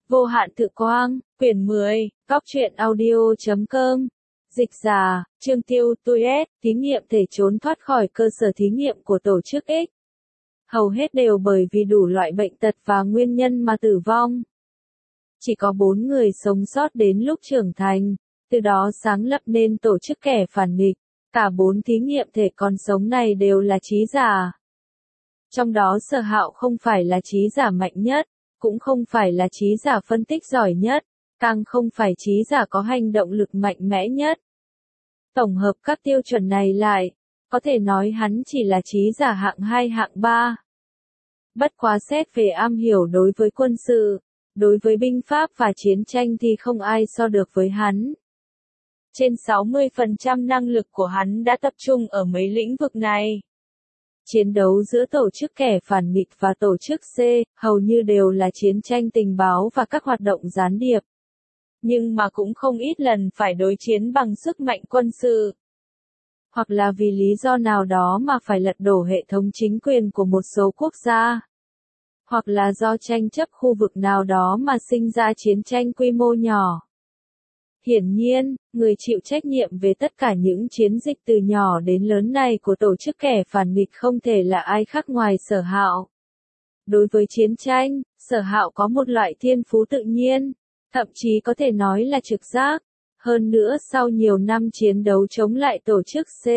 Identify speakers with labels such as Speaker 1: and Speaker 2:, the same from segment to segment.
Speaker 1: Vô hạn tự quang, quyển 10, góc truyện audio.com. Dịch giả, Trương Tiêu, tôi S, thí nghiệm thể trốn thoát khỏi cơ sở thí nghiệm của tổ chức X. Hầu hết đều bởi vì đủ loại bệnh tật và nguyên nhân mà tử vong. Chỉ có 4 người sống sót đến lúc trưởng thành, từ đó sáng lập nên tổ chức kẻ phản nghịch. Cả 4 thí nghiệm thể còn sống này đều là trí giả. Trong đó Sở Hạo không phải là trí giả mạnh nhất, cũng không phải là trí giả phân tích giỏi nhất, càng không phải trí giả có hành động lực mạnh mẽ nhất. Tổng hợp các tiêu chuẩn này lại, có thể nói hắn chỉ là trí giả hạng 2 hạng 3. Bất quá xét về am hiểu đối với quân sự, đối với binh pháp và chiến tranh thì không ai so được với hắn. Trên 60% năng lực của hắn đã tập trung ở mấy lĩnh vực này. Chiến đấu giữa tổ chức kẻ phản nghịch và tổ chức C, hầu như đều là chiến tranh tình báo và các hoạt động gián điệp. Nhưng mà cũng không ít lần phải đối chiến bằng sức mạnh quân sự. Hoặc là vì lý do nào đó mà phải lật đổ hệ thống chính quyền của một số quốc gia. Hoặc là do tranh chấp khu vực nào đó mà sinh ra chiến tranh quy mô nhỏ. Hiển nhiên, người chịu trách nhiệm về tất cả những chiến dịch từ nhỏ đến lớn này của tổ chức kẻ phản nghịch không thể là ai khác ngoài Sở Hạo. Đối với chiến tranh, Sở Hạo có một loại thiên phú tự nhiên, thậm chí có thể nói là trực giác. Hơn nữa sau nhiều năm chiến đấu chống lại tổ chức C,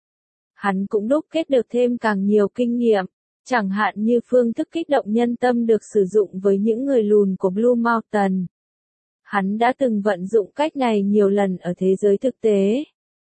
Speaker 1: hắn cũng đúc kết được thêm càng nhiều kinh nghiệm, chẳng hạn như phương thức kích động nhân tâm được sử dụng với những người lùn của Blue Mountain. Hắn đã từng vận dụng cách này nhiều lần ở thế giới thực tế.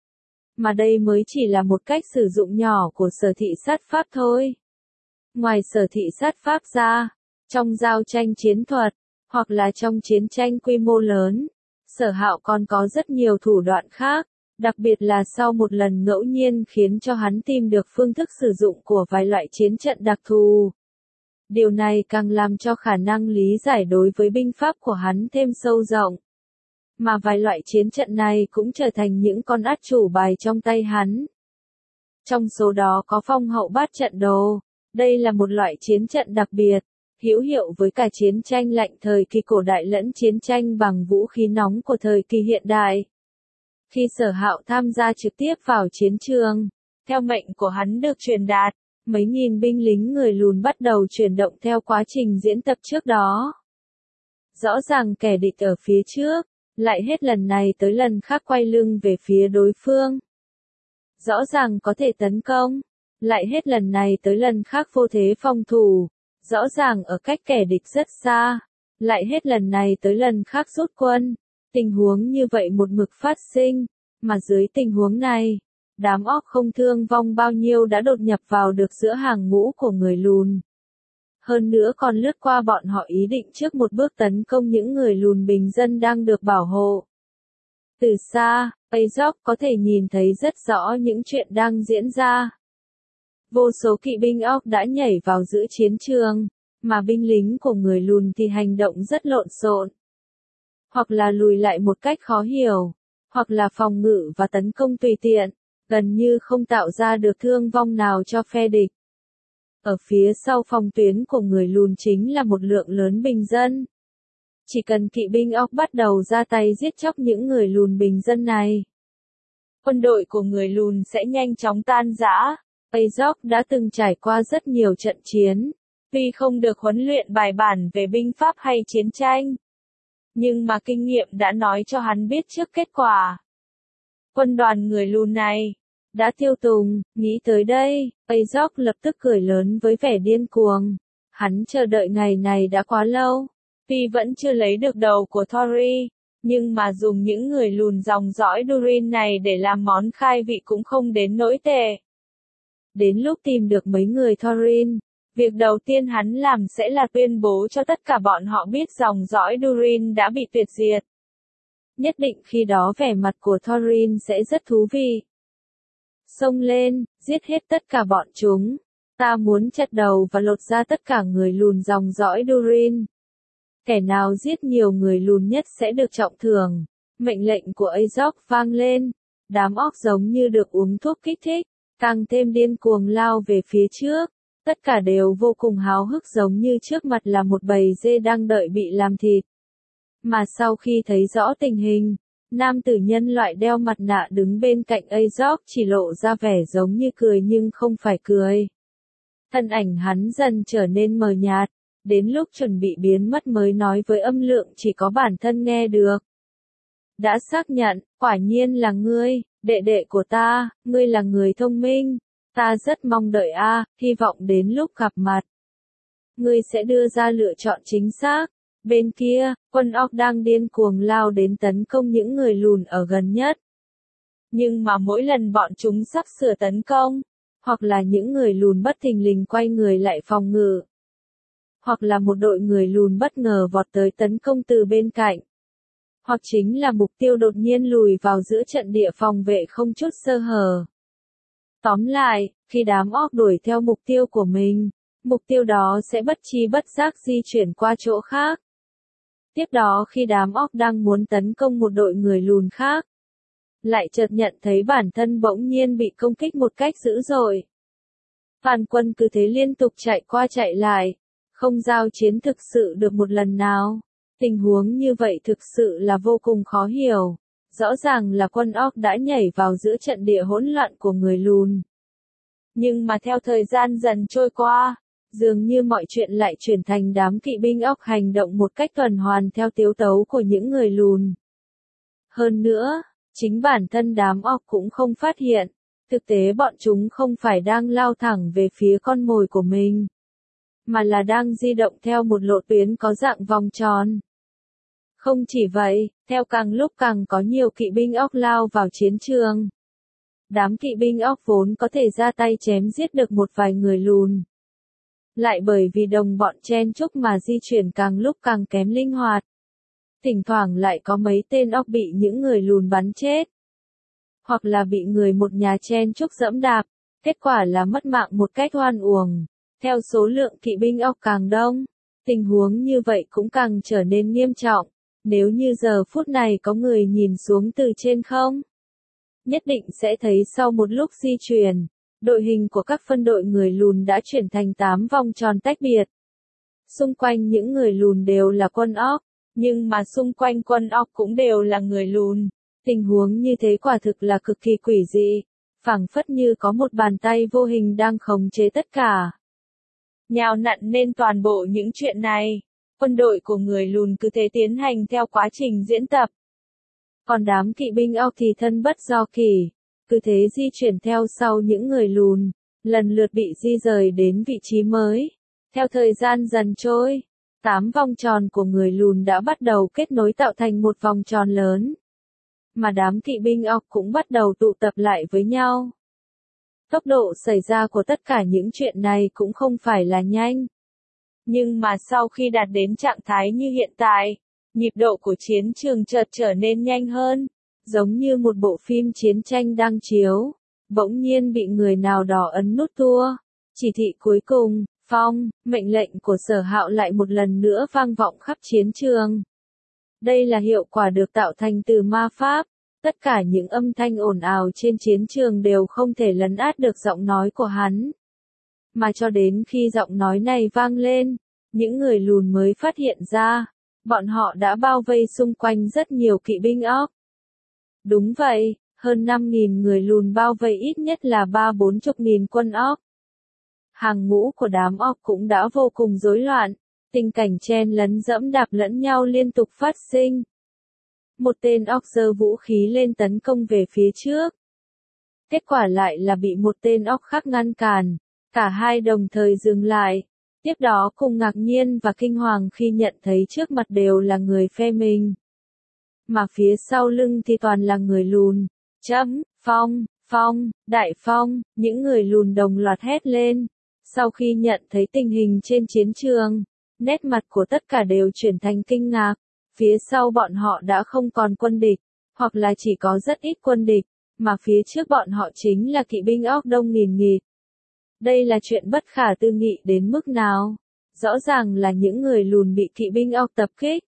Speaker 1: Mà đây mới chỉ là một cách sử dụng nhỏ của sở thị sát pháp thôi. Ngoài sở thị sát pháp ra, trong giao tranh chiến thuật, hoặc là trong chiến tranh quy mô lớn, Sở Hạo còn có rất nhiều thủ đoạn khác, đặc biệt là sau một lần ngẫu nhiên khiến cho hắn tìm được phương thức sử dụng của vài loại chiến trận đặc thù. Điều này càng làm cho khả năng lý giải đối với binh pháp của hắn thêm sâu rộng. Mà vài loại chiến trận này cũng trở thành những con át chủ bài trong tay hắn. Trong số đó có phong hậu bát trận đồ. Đây là một loại chiến trận đặc biệt, hữu hiệu với cả chiến tranh lạnh thời kỳ cổ đại lẫn chiến tranh bằng vũ khí nóng của thời kỳ hiện đại. Khi Sở Hạo tham gia trực tiếp vào chiến trường, theo mệnh của hắn được truyền đạt, mấy nghìn binh lính người lùn bắt đầu chuyển động theo quá trình diễn tập trước đó. Rõ ràng kẻ địch ở phía trước, lại hết lần này tới lần khác quay lưng về phía đối phương. Rõ ràng có thể tấn công, lại hết lần này tới lần khác vô thế phòng thủ. Rõ ràng ở cách kẻ địch rất xa, lại hết lần này tới lần khác rút quân. Tình huống như vậy một mực phát sinh, mà dưới tình huống này, đám óc không thương vong bao nhiêu đã đột nhập vào được giữa hàng ngũ của người lùn. Hơn nữa còn lướt qua bọn họ ý định trước một bước tấn công những người lùn bình dân đang được bảo hộ. Từ xa, Azog có thể nhìn thấy rất rõ những chuyện đang diễn ra. Vô số kỵ binh óc đã nhảy vào giữa chiến trường, mà binh lính của người lùn thì hành động rất lộn xộn. Hoặc là lùi lại một cách khó hiểu, hoặc là phòng ngự và tấn công tùy tiện, gần như không tạo ra được thương vong nào cho phe địch. Ở phía sau phòng tuyến của người lùn chính là một lượng lớn bình dân. Chỉ cần kỵ binh óc bắt đầu ra tay giết chóc những người lùn bình dân này, quân đội của người lùn sẽ nhanh chóng tan rã. Azog đã từng trải qua rất nhiều trận chiến, tuy không được huấn luyện bài bản về binh pháp hay chiến tranh, nhưng mà kinh nghiệm đã nói cho hắn biết trước kết quả. Quân đoàn người lùn này đã tiêu tùng. Nghĩ tới đây, Azog lập tức cười lớn với vẻ điên cuồng. Hắn chờ đợi ngày này đã quá lâu, tuy vẫn chưa lấy được đầu của Thori, nhưng mà dùng những người lùn dòng dõi Durin này để làm món khai vị cũng không đến nỗi tệ. Đến lúc tìm được mấy người Thorin, việc đầu tiên hắn làm sẽ là tuyên bố cho tất cả bọn họ biết dòng dõi Durin đã bị tuyệt diệt. Nhất định khi đó vẻ mặt của Thorin sẽ rất thú vị. Xông lên, giết hết tất cả bọn chúng. Ta muốn chặt đầu và lột ra tất cả người lùn dòng dõi Durin. Kẻ nào giết nhiều người lùn nhất sẽ được trọng thưởng. Mệnh lệnh của Azog vang lên. Đám óc giống như được uống thuốc kích thích, càng thêm điên cuồng lao về phía trước. Tất cả đều vô cùng háo hức giống như trước mặt là một bầy dê đang đợi bị làm thịt. Mà sau khi thấy rõ tình hình, nam tử nhân loại đeo mặt nạ đứng bên cạnh Azog chỉ lộ ra vẻ giống như cười nhưng không phải cười. Thân ảnh hắn dần trở nên mờ nhạt, đến lúc chuẩn bị biến mất mới nói với âm lượng chỉ có bản thân nghe được. Đã xác nhận, quả nhiên là ngươi, đệ đệ của ta, ngươi là người thông minh, ta rất mong đợi hy vọng đến lúc gặp mặt. Ngươi sẽ đưa ra lựa chọn chính xác. Bên kia, quân Orc đang điên cuồng lao đến tấn công những người lùn ở gần nhất. Nhưng mà mỗi lần bọn chúng sắp sửa tấn công, hoặc là những người lùn bất thình lình quay người lại phòng ngự, hoặc là một đội người lùn bất ngờ vọt tới tấn công từ bên cạnh, hoặc chính là mục tiêu đột nhiên lùi vào giữa trận địa phòng vệ không chút sơ hở. Tóm lại, khi đám Orc đuổi theo mục tiêu của mình, mục tiêu đó sẽ bất chi bất giác di chuyển qua chỗ khác. Tiếp đó khi đám Orc đang muốn tấn công một đội người lùn khác, lại chợt nhận thấy bản thân bỗng nhiên bị công kích một cách dữ dội. Phản quân cứ thế liên tục chạy qua chạy lại, không giao chiến thực sự được một lần nào. Tình huống như vậy thực sự là vô cùng khó hiểu. Rõ ràng là quân Orc đã nhảy vào giữa trận địa hỗn loạn của người lùn. Nhưng mà theo thời gian dần trôi qua, dường như mọi chuyện lại chuyển thành đám kỵ binh Orc hành động một cách tuần hoàn theo tiếu tấu của những người lùn. Hơn nữa, chính bản thân đám Orc cũng không phát hiện, thực tế bọn chúng không phải đang lao thẳng về phía con mồi của mình, mà là đang di động theo một lộ tuyến có dạng vòng tròn. Không chỉ vậy, theo càng lúc càng có nhiều kỵ binh Orc lao vào chiến trường, đám kỵ binh Orc vốn có thể ra tay chém giết được một vài người lùn, lại bởi vì đồng bọn chen chúc mà di chuyển càng lúc càng kém linh hoạt. Thỉnh thoảng lại có mấy tên Orc bị những người lùn bắn chết, hoặc là bị người một nhà chen chúc giẫm đạp, kết quả là mất mạng một cách oan uổng. Theo số lượng kỵ binh Orc càng đông, tình huống như vậy cũng càng trở nên nghiêm trọng. Nếu như giờ phút này có người nhìn xuống từ trên không, nhất định sẽ thấy sau một lúc di chuyển, đội hình của các phân đội người lùn đã chuyển thành 8 vòng tròn tách biệt. Xung quanh những người lùn đều là quân Orc, nhưng mà xung quanh quân Orc cũng đều là người lùn. Tình huống như thế quả thực là cực kỳ quỷ dị, phảng phất như có một bàn tay vô hình đang khống chế tất cả. Nhào nặn nên toàn bộ những chuyện này, quân đội của người lùn cứ thế tiến hành theo quá trình diễn tập. Còn đám kỵ binh Orc thì thân bất do kỷ, cứ thế di chuyển theo sau những người lùn, lần lượt bị di rời đến vị trí mới. Theo thời gian dần trôi, 8 vòng tròn của người lùn đã bắt đầu kết nối tạo thành một vòng tròn lớn, mà đám kỵ binh Orc cũng bắt đầu tụ tập lại với nhau. Tốc độ xảy ra của tất cả những chuyện này cũng không phải là nhanh. Nhưng mà sau khi đạt đến trạng thái như hiện tại, nhịp độ của chiến trường chợt trở nên nhanh hơn, giống như một bộ phim chiến tranh đang chiếu, bỗng nhiên bị người nào đó ấn nút tua. Chỉ thị cuối cùng, phong, mệnh lệnh của Sở Hạo lại một lần nữa vang vọng khắp chiến trường. Đây là hiệu quả được tạo thành từ ma pháp. Tất cả những âm thanh ồn ào trên chiến trường đều không thể lấn át được giọng nói của hắn. Mà cho đến khi giọng nói này vang lên, những người lùn mới phát hiện ra, bọn họ đã bao vây xung quanh rất nhiều kỵ binh Orc. Đúng vậy, hơn 5.000 người lùn bao vây ít nhất là 30-40.000 quân Orc. Hàng ngũ của đám Orc cũng đã vô cùng rối loạn, tình cảnh chen lấn dẫm đạp lẫn nhau liên tục phát sinh. Một tên Orc giơ vũ khí lên tấn công về phía trước. Kết quả lại là bị một tên Orc khác ngăn cản, cả hai đồng thời dừng lại. Tiếp đó cùng ngạc nhiên và kinh hoàng khi nhận thấy trước mặt đều là người phe mình. Mà phía sau lưng thì toàn là người lùn. Phong, phong, đại phong, những người lùn đồng loạt hét lên. Sau khi nhận thấy tình hình trên chiến trường, nét mặt của tất cả đều chuyển thành kinh ngạc. Phía sau bọn họ đã không còn quân địch, hoặc là chỉ có rất ít quân địch, mà phía trước bọn họ chính là kỵ binh Orc đông nghìn nghịt. Đây là chuyện bất khả tư nghị đến mức nào? Rõ ràng là những người lùn bị kỵ binh Orc tập kích.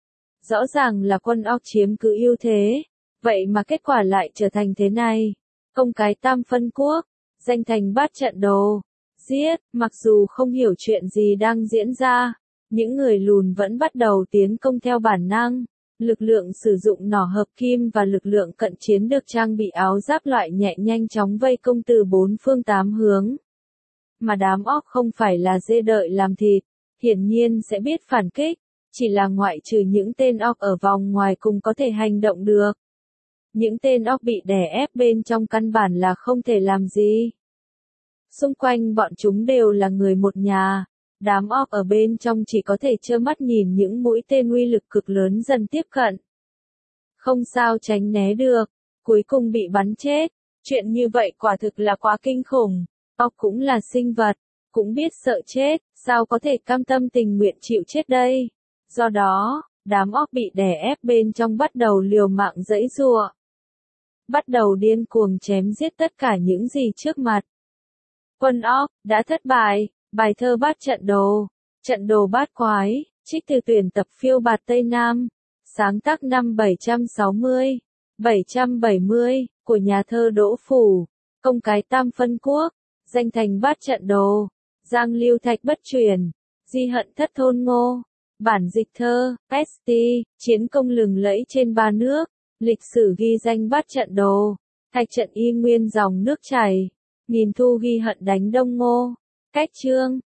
Speaker 1: Rõ ràng là quân Orc chiếm cứ ưu thế, vậy mà kết quả lại trở thành thế này. Công cái tam phân quốc, danh thành bát trận đồ, giết, mặc dù không hiểu chuyện gì đang diễn ra, Những người lùn vẫn bắt đầu tiến công theo bản năng. Lực lượng sử dụng nỏ hợp kim và lực lượng cận chiến được trang bị áo giáp loại nhẹ nhanh chóng vây công từ bốn phương tám hướng. Mà đám orc không phải là dê đợi làm thịt, hiển nhiên sẽ biết phản kích, chỉ là ngoại trừ những tên orc ở vòng ngoài cùng có thể hành động được. Những tên orc bị đè ép bên trong căn bản là không thể làm gì. Xung quanh bọn chúng đều là người một nhà. Đám orc ở bên trong chỉ có thể trơ mắt nhìn những mũi tên uy lực cực lớn dần tiếp cận. Không sao tránh né được, cuối cùng bị bắn chết. Chuyện như vậy quả thực là quá kinh khủng. Orc cũng là sinh vật, cũng biết sợ chết, sao có thể cam tâm tình nguyện chịu chết đây. Do đó, đám orc bị đè ép bên trong bắt đầu liều mạng giãy giụa. Bắt đầu điên cuồng chém giết tất cả những gì trước mặt. Quân orc đã thất bại. Bài thơ bát trận đồ bát quái, trích từ tuyển tập phiêu bạt Tây Nam, sáng tác năm 770, của nhà thơ Đỗ Phủ, công cái Tam Phân Quốc, danh thành bát trận đồ, Giang Lưu Thạch bất truyền, di hận thất thôn ngô, bản dịch thơ, St, chiến công lừng lẫy trên ba nước, lịch sử ghi danh bát trận đồ, thạch trận y nguyên dòng nước chảy, nghìn thu ghi hận đánh Đông Ngô. Cách chương